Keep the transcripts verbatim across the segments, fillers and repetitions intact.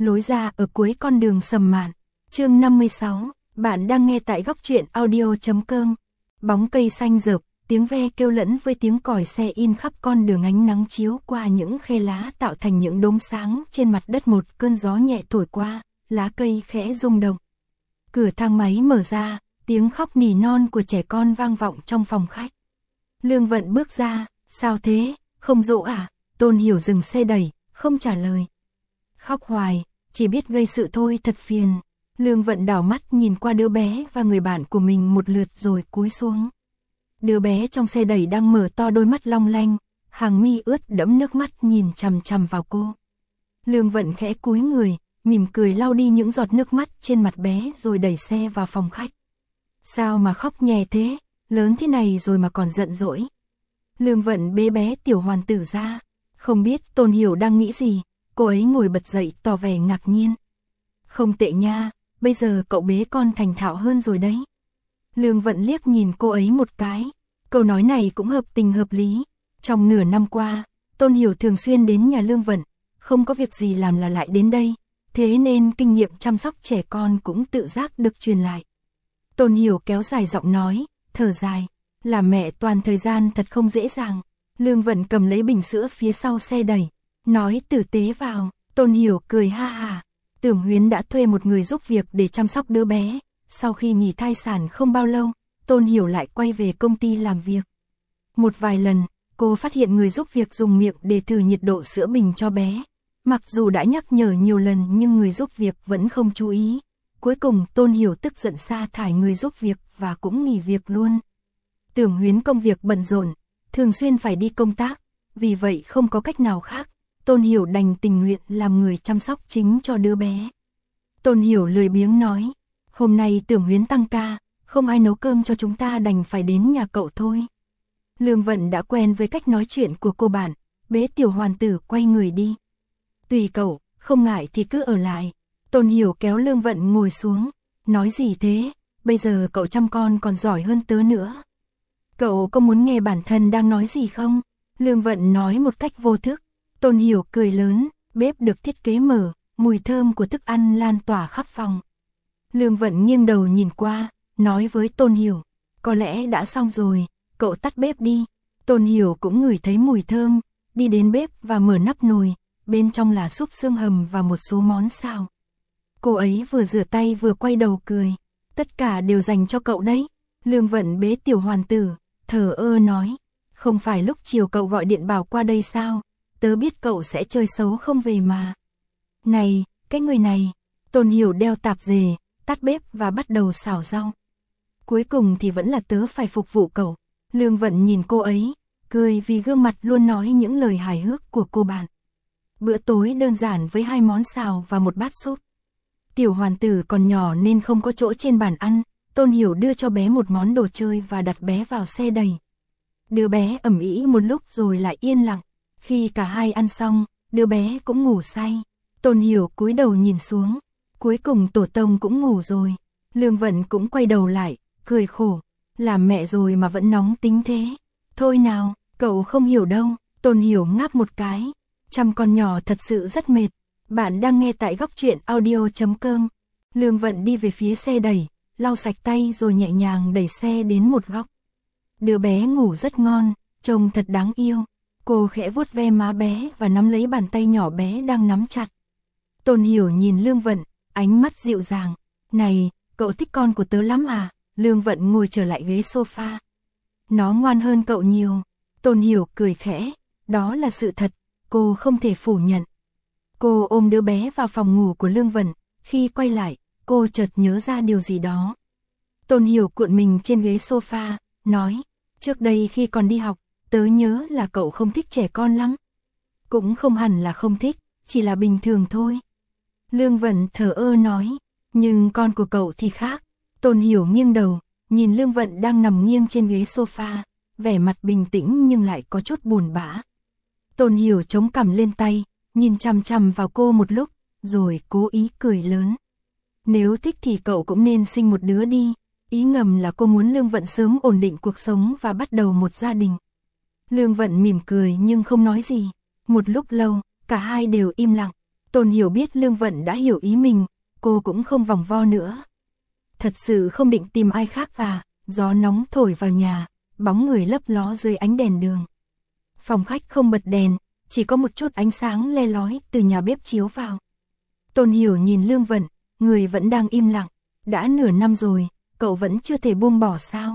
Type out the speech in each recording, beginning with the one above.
lối ra ở cuối con đường sầm mạn. Chương năm mươi sáu, bạn đang nghe tại góc truyện audio chấm com. Bóng cây xanh rợp, tiếng ve kêu lẫn với tiếng còi xe in khắp con đường, ánh nắng chiếu qua những khe lá tạo thành những đốm sáng trên mặt đất, một cơn gió nhẹ thổi qua, lá cây khẽ rung động. Cửa thang máy mở ra, tiếng khóc nỉ non của trẻ con vang vọng trong phòng khách. Lương Vận bước ra, sao thế, không dỗ à? Tôn Hiểu dừng xe đẩy, không trả lời. Khóc hoài, chỉ biết gây sự thôi, thật phiền. Lương Vận đảo mắt nhìn qua đứa bé và người bạn của mình một lượt rồi cúi xuống. Đứa bé trong xe đẩy đang mở to đôi mắt long lanh, hàng mi ướt đẫm nước mắt nhìn chằm chằm vào cô. Lương Vận khẽ cúi người, mỉm cười lau đi những giọt nước mắt trên mặt bé rồi đẩy xe vào phòng khách. Sao mà khóc nhè thế, lớn thế này rồi mà còn giận dỗi. Lương Vận bế bé tiểu hoàn tử ra, không biết Tôn Hiểu đang nghĩ gì, cô ấy ngồi bật dậy tỏ vẻ ngạc nhiên. Không tệ nha, bây giờ cậu bế con thành thạo hơn rồi đấy. Lương Vận liếc nhìn cô ấy một cái, câu nói này cũng hợp tình hợp lý. Trong nửa năm qua, Tôn Hiểu thường xuyên đến nhà Lương Vận, không có việc gì làm là lại đến đây, thế nên kinh nghiệm chăm sóc trẻ con cũng tự giác được truyền lại. Tôn Hiểu kéo dài giọng nói, thở dài, làm mẹ toàn thời gian thật không dễ dàng. Lương Vận cầm lấy bình sữa phía sau xe đẩy, nói tử tế vào. Tôn Hiểu cười ha ha. Tưởng Huyến đã thuê một người giúp việc để chăm sóc đứa bé. Sau khi nghỉ thai sản không bao lâu, Tôn Hiểu lại quay về công ty làm việc. Một vài lần, cô phát hiện người giúp việc dùng miệng để thử nhiệt độ sữa bình cho bé. Mặc dù đã nhắc nhở nhiều lần nhưng người giúp việc vẫn không chú ý. Cuối cùng Tôn Hiểu tức giận sa thải người giúp việc và cũng nghỉ việc luôn. Tưởng Huyến công việc bận rộn, thường xuyên phải đi công tác, vì vậy không có cách nào khác, Tôn Hiểu đành tình nguyện làm người chăm sóc chính cho đứa bé. Tôn Hiểu lười biếng nói, hôm nay Tưởng Huyến tăng ca, không ai nấu cơm cho chúng ta, đành phải đến nhà cậu thôi. Lương Vận đã quen với cách nói chuyện của cô bạn, bế tiểu hoàn tử quay người đi. Tùy cậu, không ngại thì cứ ở lại. Tôn Hiểu kéo Lương Vận ngồi xuống, nói gì thế, bây giờ cậu chăm con còn giỏi hơn tớ nữa. Cậu có muốn nghe bản thân đang nói gì không? Lương Vận nói một cách vô thức. Tôn Hiểu cười lớn, bếp được thiết kế mở, mùi thơm của thức ăn lan tỏa khắp phòng. Lương Vận nghiêng đầu nhìn qua, nói với Tôn Hiểu, có lẽ đã xong rồi, cậu tắt bếp đi. Tôn Hiểu cũng ngửi thấy mùi thơm, đi đến bếp và mở nắp nồi, bên trong là súp xương hầm và một số món xào. Cô ấy vừa rửa tay vừa quay đầu cười, tất cả đều dành cho cậu đấy. Lương Vận bế tiểu hoàn tử, thờ ơ nói, không phải lúc chiều cậu gọi điện bảo qua đây sao, tớ biết cậu sẽ chơi xấu không về mà. Này, cái người này. Tôn Hiểu đeo tạp dề, tắt bếp và bắt đầu xào rau. Cuối cùng thì vẫn là tớ phải phục vụ cậu. Lương Vận nhìn cô ấy, cười vì gương mặt luôn nói những lời hài hước của cô bạn. Bữa tối đơn giản với hai món xào và một bát súp. Tiểu hoàn tử còn nhỏ nên không có chỗ trên bàn ăn, Tôn Hiểu đưa cho bé một món đồ chơi và đặt bé vào xe đẩy. Đứa bé ầm ĩ một lúc rồi lại yên lặng, khi cả hai ăn xong, đứa bé cũng ngủ say. Tôn Hiểu cúi đầu nhìn xuống, cuối cùng tổ tông cũng ngủ rồi. Lương Vận cũng quay đầu lại, cười khổ, làm mẹ rồi mà vẫn nóng tính thế. Thôi nào, cậu không hiểu đâu. Tôn Hiểu ngáp một cái, chăm con nhỏ thật sự rất mệt. Bạn đang nghe tại góc truyện audio chấm com. Lương Vận đi về phía xe đẩy, lau sạch tay rồi nhẹ nhàng đẩy xe đến một góc. Đứa bé ngủ rất ngon, trông thật đáng yêu. Cô khẽ vuốt ve má bé và nắm lấy bàn tay nhỏ bé đang nắm chặt. Tôn Hiểu nhìn Lương Vận, ánh mắt dịu dàng. Này, cậu thích con của tớ lắm à? Lương Vận ngồi trở lại ghế sofa. Nó ngoan hơn cậu nhiều. Tôn Hiểu cười khẽ, đó là sự thật, cô không thể phủ nhận. Cô ôm đứa bé vào phòng ngủ của Lương Vận, khi quay lại, cô chợt nhớ ra điều gì đó. Tôn Hiểu cuộn mình trên ghế sofa, nói, trước đây khi còn đi học, tớ nhớ là cậu không thích trẻ con lắm. Cũng không hẳn là không thích, chỉ là bình thường thôi. Lương Vận thờ ơ nói, nhưng con của cậu thì khác. Tôn Hiểu nghiêng đầu, nhìn Lương Vận đang nằm nghiêng trên ghế sofa, vẻ mặt bình tĩnh nhưng lại có chút buồn bã. Tôn Hiểu chống cằm lên tay, nhìn chằm chằm vào cô một lúc, rồi cố ý cười lớn. Nếu thích thì cậu cũng nên sinh một đứa đi. Ý ngầm là cô muốn Lương Vận sớm ổn định cuộc sống và bắt đầu một gia đình. Lương Vận mỉm cười nhưng không nói gì. Một lúc lâu, cả hai đều im lặng. Tôn Hiểu biết Lương Vận đã hiểu ý mình, cô cũng không vòng vo nữa. Thật sự không định tìm ai khác và, gió nóng thổi vào nhà, bóng người lấp ló dưới ánh đèn đường. Phòng khách không bật đèn, chỉ có một chút ánh sáng le lói từ nhà bếp chiếu vào. Tôn Hiểu nhìn Lương Vận, người vẫn đang im lặng. Đã nửa năm rồi, cậu vẫn chưa thể buông bỏ sao?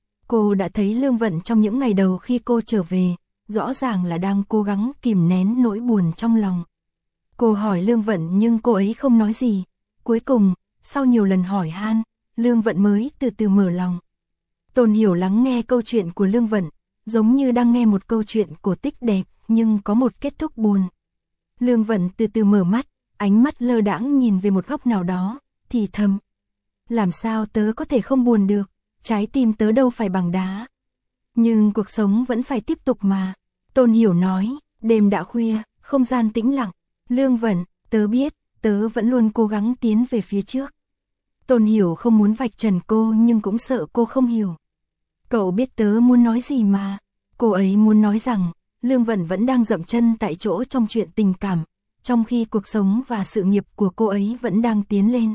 Cô đã thấy Lương Vận trong những ngày đầu khi cô trở về, rõ ràng là đang cố gắng kìm nén nỗi buồn trong lòng. Cô hỏi Lương Vận nhưng cô ấy không nói gì. Cuối cùng, sau nhiều lần hỏi han, Lương Vận mới từ từ mở lòng. Tôn Hiểu lắng nghe câu chuyện của Lương Vận, giống như đang nghe một câu chuyện cổ tích đẹp, nhưng có một kết thúc buồn. Lương Vận từ từ mở mắt, ánh mắt lơ đãng nhìn về một góc nào đó, thì thầm. Làm sao tớ có thể không buồn được, trái tim tớ đâu phải bằng đá. Nhưng cuộc sống vẫn phải tiếp tục mà. Tôn Hiểu nói, đêm đã khuya, không gian tĩnh lặng. Lương Vận, tớ biết, tớ vẫn luôn cố gắng tiến về phía trước. Tôn Hiểu không muốn vạch trần cô nhưng cũng sợ cô không hiểu. Cậu biết tớ muốn nói gì mà. Cô ấy muốn nói rằng, Lương Vận vẫn đang dậm chân tại chỗ trong chuyện tình cảm, trong khi cuộc sống và sự nghiệp của cô ấy vẫn đang tiến lên.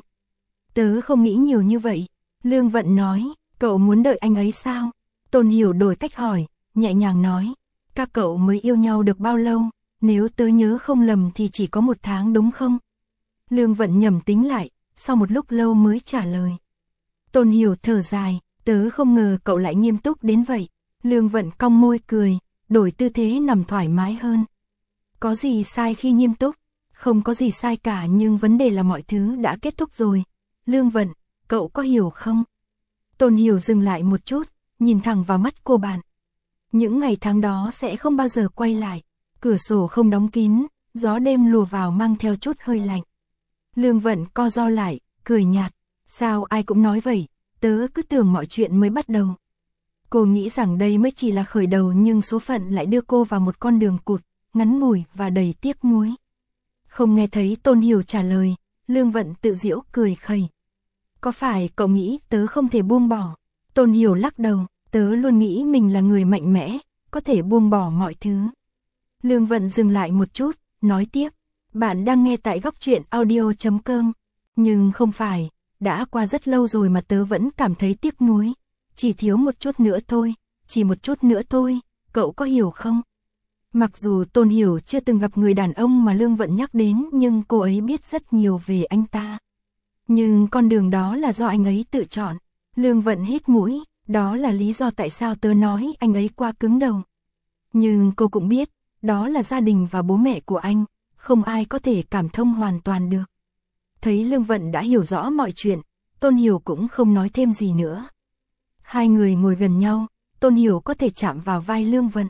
Tớ không nghĩ nhiều như vậy. Lương Vận nói, cậu muốn đợi anh ấy sao? Tôn Hiểu đổi cách hỏi, nhẹ nhàng nói, các cậu mới yêu nhau được bao lâu? Nếu tớ nhớ không lầm thì chỉ có một tháng đúng không? Lương Vận nhẩm tính lại, sau một lúc lâu mới trả lời. Tôn Hiểu thở dài, tớ không ngờ cậu lại nghiêm túc đến vậy. Lương Vận cong môi cười, đổi tư thế nằm thoải mái hơn. Có gì sai khi nghiêm túc? Không có gì sai cả nhưng vấn đề là mọi thứ đã kết thúc rồi. Lương Vận, cậu có hiểu không? Tôn Hiểu dừng lại một chút, nhìn thẳng vào mắt cô bạn. Những ngày tháng đó sẽ không bao giờ quay lại. Cửa sổ không đóng kín, gió đêm lùa vào mang theo chút hơi lạnh. Lương Vận co ro lại, cười nhạt. Sao ai cũng nói vậy, tớ cứ tưởng mọi chuyện mới bắt đầu. Cô nghĩ rằng đây mới chỉ là khởi đầu nhưng số phận lại đưa cô vào một con đường cụt, ngắn ngủi và đầy tiếc nuối. Không nghe thấy Tôn Hiểu trả lời, Lương Vận tự giễu cười khẩy. Có phải cậu nghĩ tớ không thể buông bỏ? Tôn Hiểu lắc đầu, tớ luôn nghĩ mình là người mạnh mẽ, có thể buông bỏ mọi thứ. Lương Vận dừng lại một chút, nói tiếp, bạn đang nghe tại góc truyện audio chấm com. Nhưng không phải, đã qua rất lâu rồi mà tớ vẫn cảm thấy tiếc nuối. Chỉ thiếu một chút nữa thôi, chỉ một chút nữa thôi, cậu có hiểu không? Mặc dù Tôn Hiểu chưa từng gặp người đàn ông mà Lương Vận nhắc đến nhưng cô ấy biết rất nhiều về anh ta. Nhưng con đường đó là do anh ấy tự chọn. Lương Vận hít mũi, đó là lý do tại sao tớ nói anh ấy quá cứng đầu. Nhưng cô cũng biết, đó là gia đình và bố mẹ của anh, không ai có thể cảm thông hoàn toàn được. Thấy Lương Vận đã hiểu rõ mọi chuyện, Tôn Hiểu cũng không nói thêm gì nữa. Hai người ngồi gần nhau, Tôn Hiểu có thể chạm vào vai Lương Vận.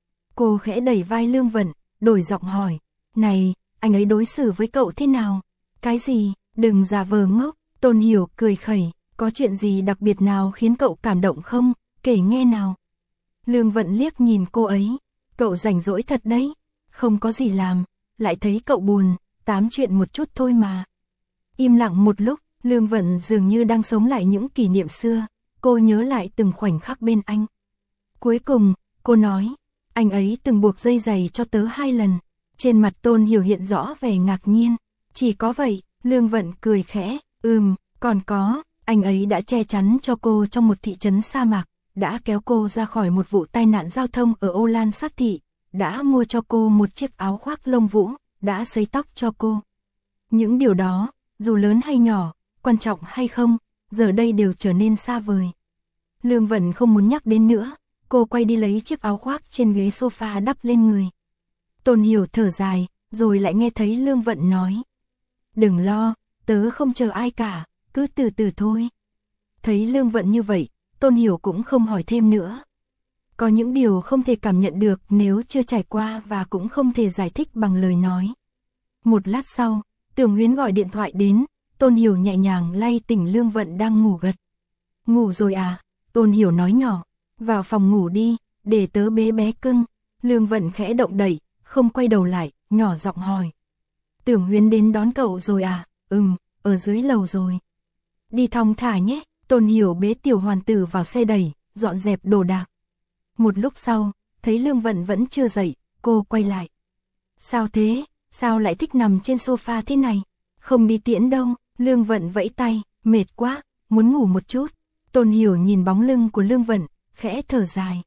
Cô khẽ đẩy vai Lương Vận, đổi giọng hỏi, này, anh ấy đối xử với cậu thế nào? Cái gì, đừng giả vờ ngốc. Tôn Hiểu cười khẩy, có chuyện gì đặc biệt nào khiến cậu cảm động không, kể nghe nào. Lương Vận liếc nhìn cô ấy, cậu rảnh rỗi thật đấy, không có gì làm, lại thấy cậu buồn, tám chuyện một chút thôi mà. Im lặng một lúc, Lương Vận dường như đang sống lại những kỷ niệm xưa, cô nhớ lại từng khoảnh khắc bên anh. Cuối cùng, cô nói, anh ấy từng buộc dây giày cho tớ hai lần. Trên mặt Tôn Hiểu hiện rõ vẻ ngạc nhiên. Chỉ có vậy, Lương Vận cười khẽ, ừm, còn có, anh ấy đã che chắn cho cô trong một thị trấn sa mạc, đã kéo cô ra khỏi một vụ tai nạn giao thông ở Ô Lan Sát Thị, đã mua cho cô một chiếc áo khoác lông vũ, đã sấy tóc cho cô. Những điều đó, dù lớn hay nhỏ, quan trọng hay không, giờ đây đều trở nên xa vời. Lương Vận không muốn nhắc đến nữa, cô quay đi lấy chiếc áo khoác trên ghế sofa đắp lên người. Tôn Hiểu thở dài, rồi lại nghe thấy Lương Vận nói. Đừng lo, tớ không chờ ai cả, cứ từ từ thôi. Thấy Lương Vận như vậy, Tôn Hiểu cũng không hỏi thêm nữa. Có những điều không thể cảm nhận được nếu chưa trải qua và cũng không thể giải thích bằng lời nói. Một lát sau, Tưởng Huyến gọi điện thoại đến, Tôn Hiểu nhẹ nhàng lay tỉnh Lương Vận đang ngủ gật. Ngủ rồi à? Tôn Hiểu nói nhỏ, vào phòng ngủ đi, để tớ bế bé cưng. Lương Vận khẽ động đậy, không quay đầu lại, nhỏ giọng hỏi. Tưởng Huyến đến đón cậu rồi à? Ừm, ở dưới lầu rồi. Đi thong thả nhé. Tôn Hiểu bế tiểu hoàn tử vào xe đẩy, dọn dẹp đồ đạc. Một lúc sau, thấy Lương Vận vẫn chưa dậy, cô quay lại. Sao thế? Sao lại thích nằm trên sofa thế này? Không đi tiễn đâu. Lương Vận vẫy tay, mệt quá, muốn ngủ một chút. Tôn Hiểu nhìn bóng lưng của Lương Vận, khẽ thở dài.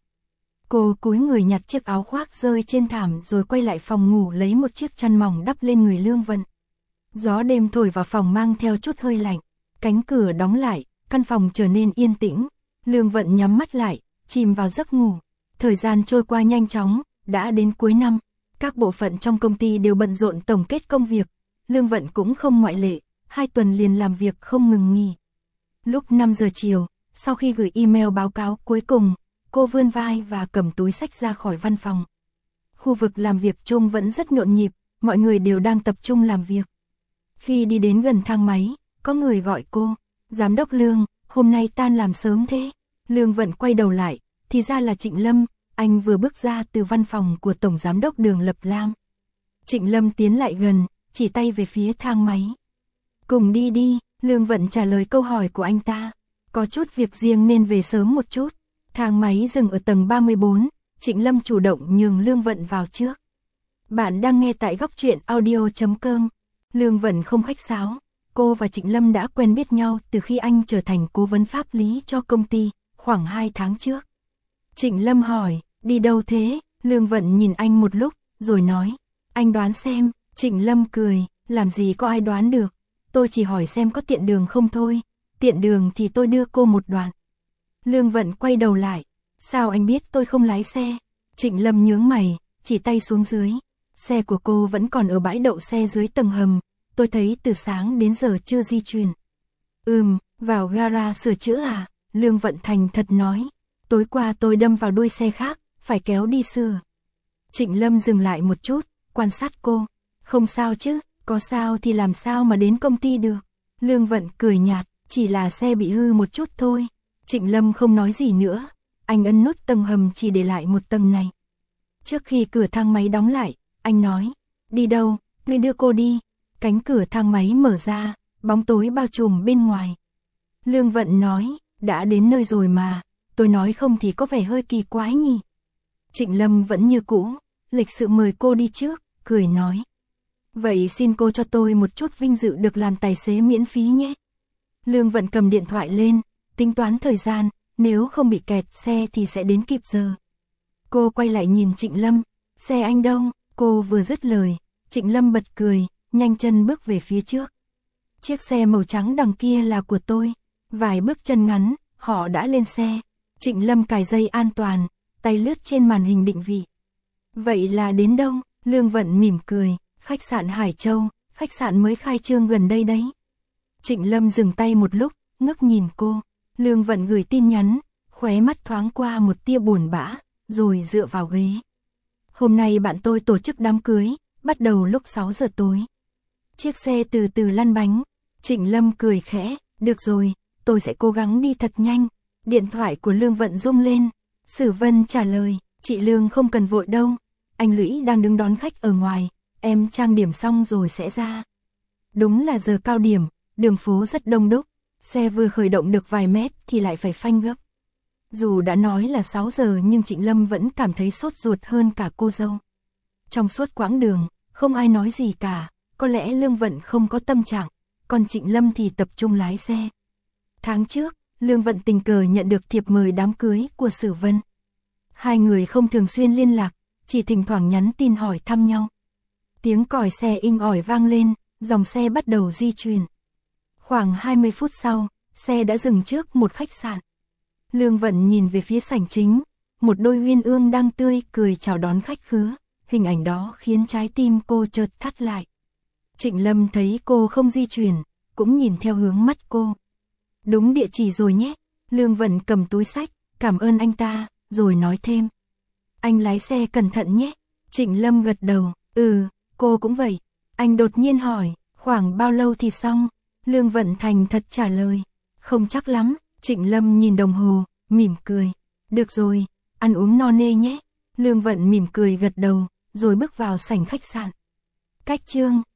Cô cúi người nhặt chiếc áo khoác rơi trên thảm rồi quay lại phòng ngủ lấy một chiếc chăn mỏng đắp lên người Lương Vận. Gió đêm thổi vào phòng mang theo chút hơi lạnh, cánh cửa đóng lại, căn phòng trở nên yên tĩnh. Lương Vận nhắm mắt lại, chìm vào giấc ngủ. Thời gian trôi qua nhanh chóng, đã đến cuối năm. Các bộ phận trong công ty đều bận rộn tổng kết công việc. Lương Vận cũng không ngoại lệ, hai tuần liền làm việc không ngừng nghỉ. Lúc năm giờ chiều, sau khi gửi email báo cáo cuối cùng, cô vươn vai và cầm túi xách ra khỏi văn phòng. Khu vực làm việc chung vẫn rất nhộn nhịp, mọi người đều đang tập trung làm việc. Khi đi đến gần thang máy, có người gọi cô, Giám đốc Lương, hôm nay tan làm sớm thế. Lương Vận quay đầu lại, thì ra là Trịnh Lâm, anh vừa bước ra từ văn phòng của Tổng Giám đốc Đường Lập Lam. Trịnh Lâm tiến lại gần, chỉ tay về phía thang máy. Cùng đi đi, Lương Vận trả lời câu hỏi của anh ta. Có chút việc riêng nên về sớm một chút. Thang máy dừng ở tầng ba mươi bốn, Trịnh Lâm chủ động nhường Lương Vận vào trước. Bạn đang nghe tại góc truyện audio chấm com. Lương Vận không khách sáo. Cô và Trịnh Lâm đã quen biết nhau từ khi anh trở thành cố vấn pháp lý cho công ty, khoảng hai tháng trước. Trịnh Lâm hỏi, đi đâu thế? Lương Vận nhìn anh một lúc, rồi nói, anh đoán xem. Trịnh Lâm cười, làm gì có ai đoán được. Tôi chỉ hỏi xem có tiện đường không thôi. Tiện đường thì tôi đưa cô một đoạn. Lương Vận quay đầu lại, sao anh biết tôi không lái xe? Trịnh Lâm nhướng mày, chỉ tay xuống dưới. Xe của cô vẫn còn ở bãi đậu xe dưới tầng hầm. Tôi thấy từ sáng đến giờ chưa di chuyển. Ừm, vào gara sửa chữa à? Lương Vận thành thật nói. Tối qua tôi đâm vào đuôi xe khác, phải kéo đi sửa. Trịnh Lâm dừng lại một chút, quan sát cô. Không sao chứ, có sao thì làm sao mà đến công ty được. Lương Vận cười nhạt, chỉ là xe bị hư một chút thôi. Trịnh Lâm không nói gì nữa, anh ấn nút tầng hầm chỉ để lại một tầng này. Trước khi cửa thang máy đóng lại, anh nói, đi đâu, tôi đưa cô đi. Cánh cửa thang máy mở ra, bóng tối bao trùm bên ngoài. Lương Vận nói, đã đến nơi rồi mà, tôi nói không thì có vẻ hơi kỳ quái nhỉ. Trịnh Lâm vẫn như cũ, lịch sự mời cô đi trước, cười nói. Vậy xin cô cho tôi một chút vinh dự được làm tài xế miễn phí nhé. Lương Vận cầm điện thoại lên, tính toán thời gian, nếu không bị kẹt xe thì sẽ đến kịp giờ. Cô quay lại nhìn Trịnh Lâm, xe anh đâu? Cô vừa dứt lời, Trịnh Lâm bật cười, nhanh chân bước về phía trước. Chiếc xe màu trắng đằng kia là của tôi. Vài bước chân ngắn, họ đã lên xe. Trịnh Lâm cài dây an toàn, tay lướt trên màn hình định vị. Vậy là đến đâu? Lương Vận mỉm cười, khách sạn Hải Châu, khách sạn mới khai trương gần đây đấy. Trịnh Lâm dừng tay một lúc, ngước nhìn cô. Lương Vận gửi tin nhắn, khóe mắt thoáng qua một tia buồn bã, rồi dựa vào ghế. Hôm nay bạn tôi tổ chức đám cưới, bắt đầu lúc sáu giờ tối. Chiếc xe từ từ lăn bánh. Trịnh Lâm cười khẽ, được rồi, tôi sẽ cố gắng đi thật nhanh. Điện thoại của Lương Vận rung lên. Sử Vân trả lời, chị Lương không cần vội đâu. Anh Lũy đang đứng đón khách ở ngoài, em trang điểm xong rồi sẽ ra. Đúng là giờ cao điểm, đường phố rất đông đúc. Xe vừa khởi động được vài mét thì lại phải phanh gấp. Dù đã nói là sáu giờ nhưng Trịnh Lâm vẫn cảm thấy sốt ruột hơn cả cô dâu. Trong suốt quãng đường, không ai nói gì cả, có lẽ Lương Vận không có tâm trạng, còn Trịnh Lâm thì tập trung lái xe. Tháng trước, Lương Vận tình cờ nhận được thiệp mời đám cưới của Sử Vân. Hai người không thường xuyên liên lạc, chỉ thỉnh thoảng nhắn tin hỏi thăm nhau. Tiếng còi xe inh ỏi vang lên, dòng xe bắt đầu di chuyển. Khoảng hai mươi phút sau, xe đã dừng trước một khách sạn. Lương Vận nhìn về phía sảnh chính, một đôi uyên ương đang tươi cười chào đón khách khứa. Hình ảnh đó khiến trái tim cô chợt thắt lại. Trịnh Lâm thấy cô không di chuyển, cũng nhìn theo hướng mắt cô. Đúng địa chỉ rồi nhé. Lương Vận cầm túi xách, cảm ơn anh ta, rồi nói thêm. Anh lái xe cẩn thận nhé. Trịnh Lâm gật đầu, ừ, cô cũng vậy. Anh đột nhiên hỏi, khoảng bao lâu thì xong? Lương Vận thành thật trả lời, không chắc lắm. Trịnh Lâm nhìn đồng hồ, mỉm cười. Được rồi, ăn uống no nê nhé. Lương Vận mỉm cười gật đầu, rồi bước vào sảnh khách sạn. Cách chương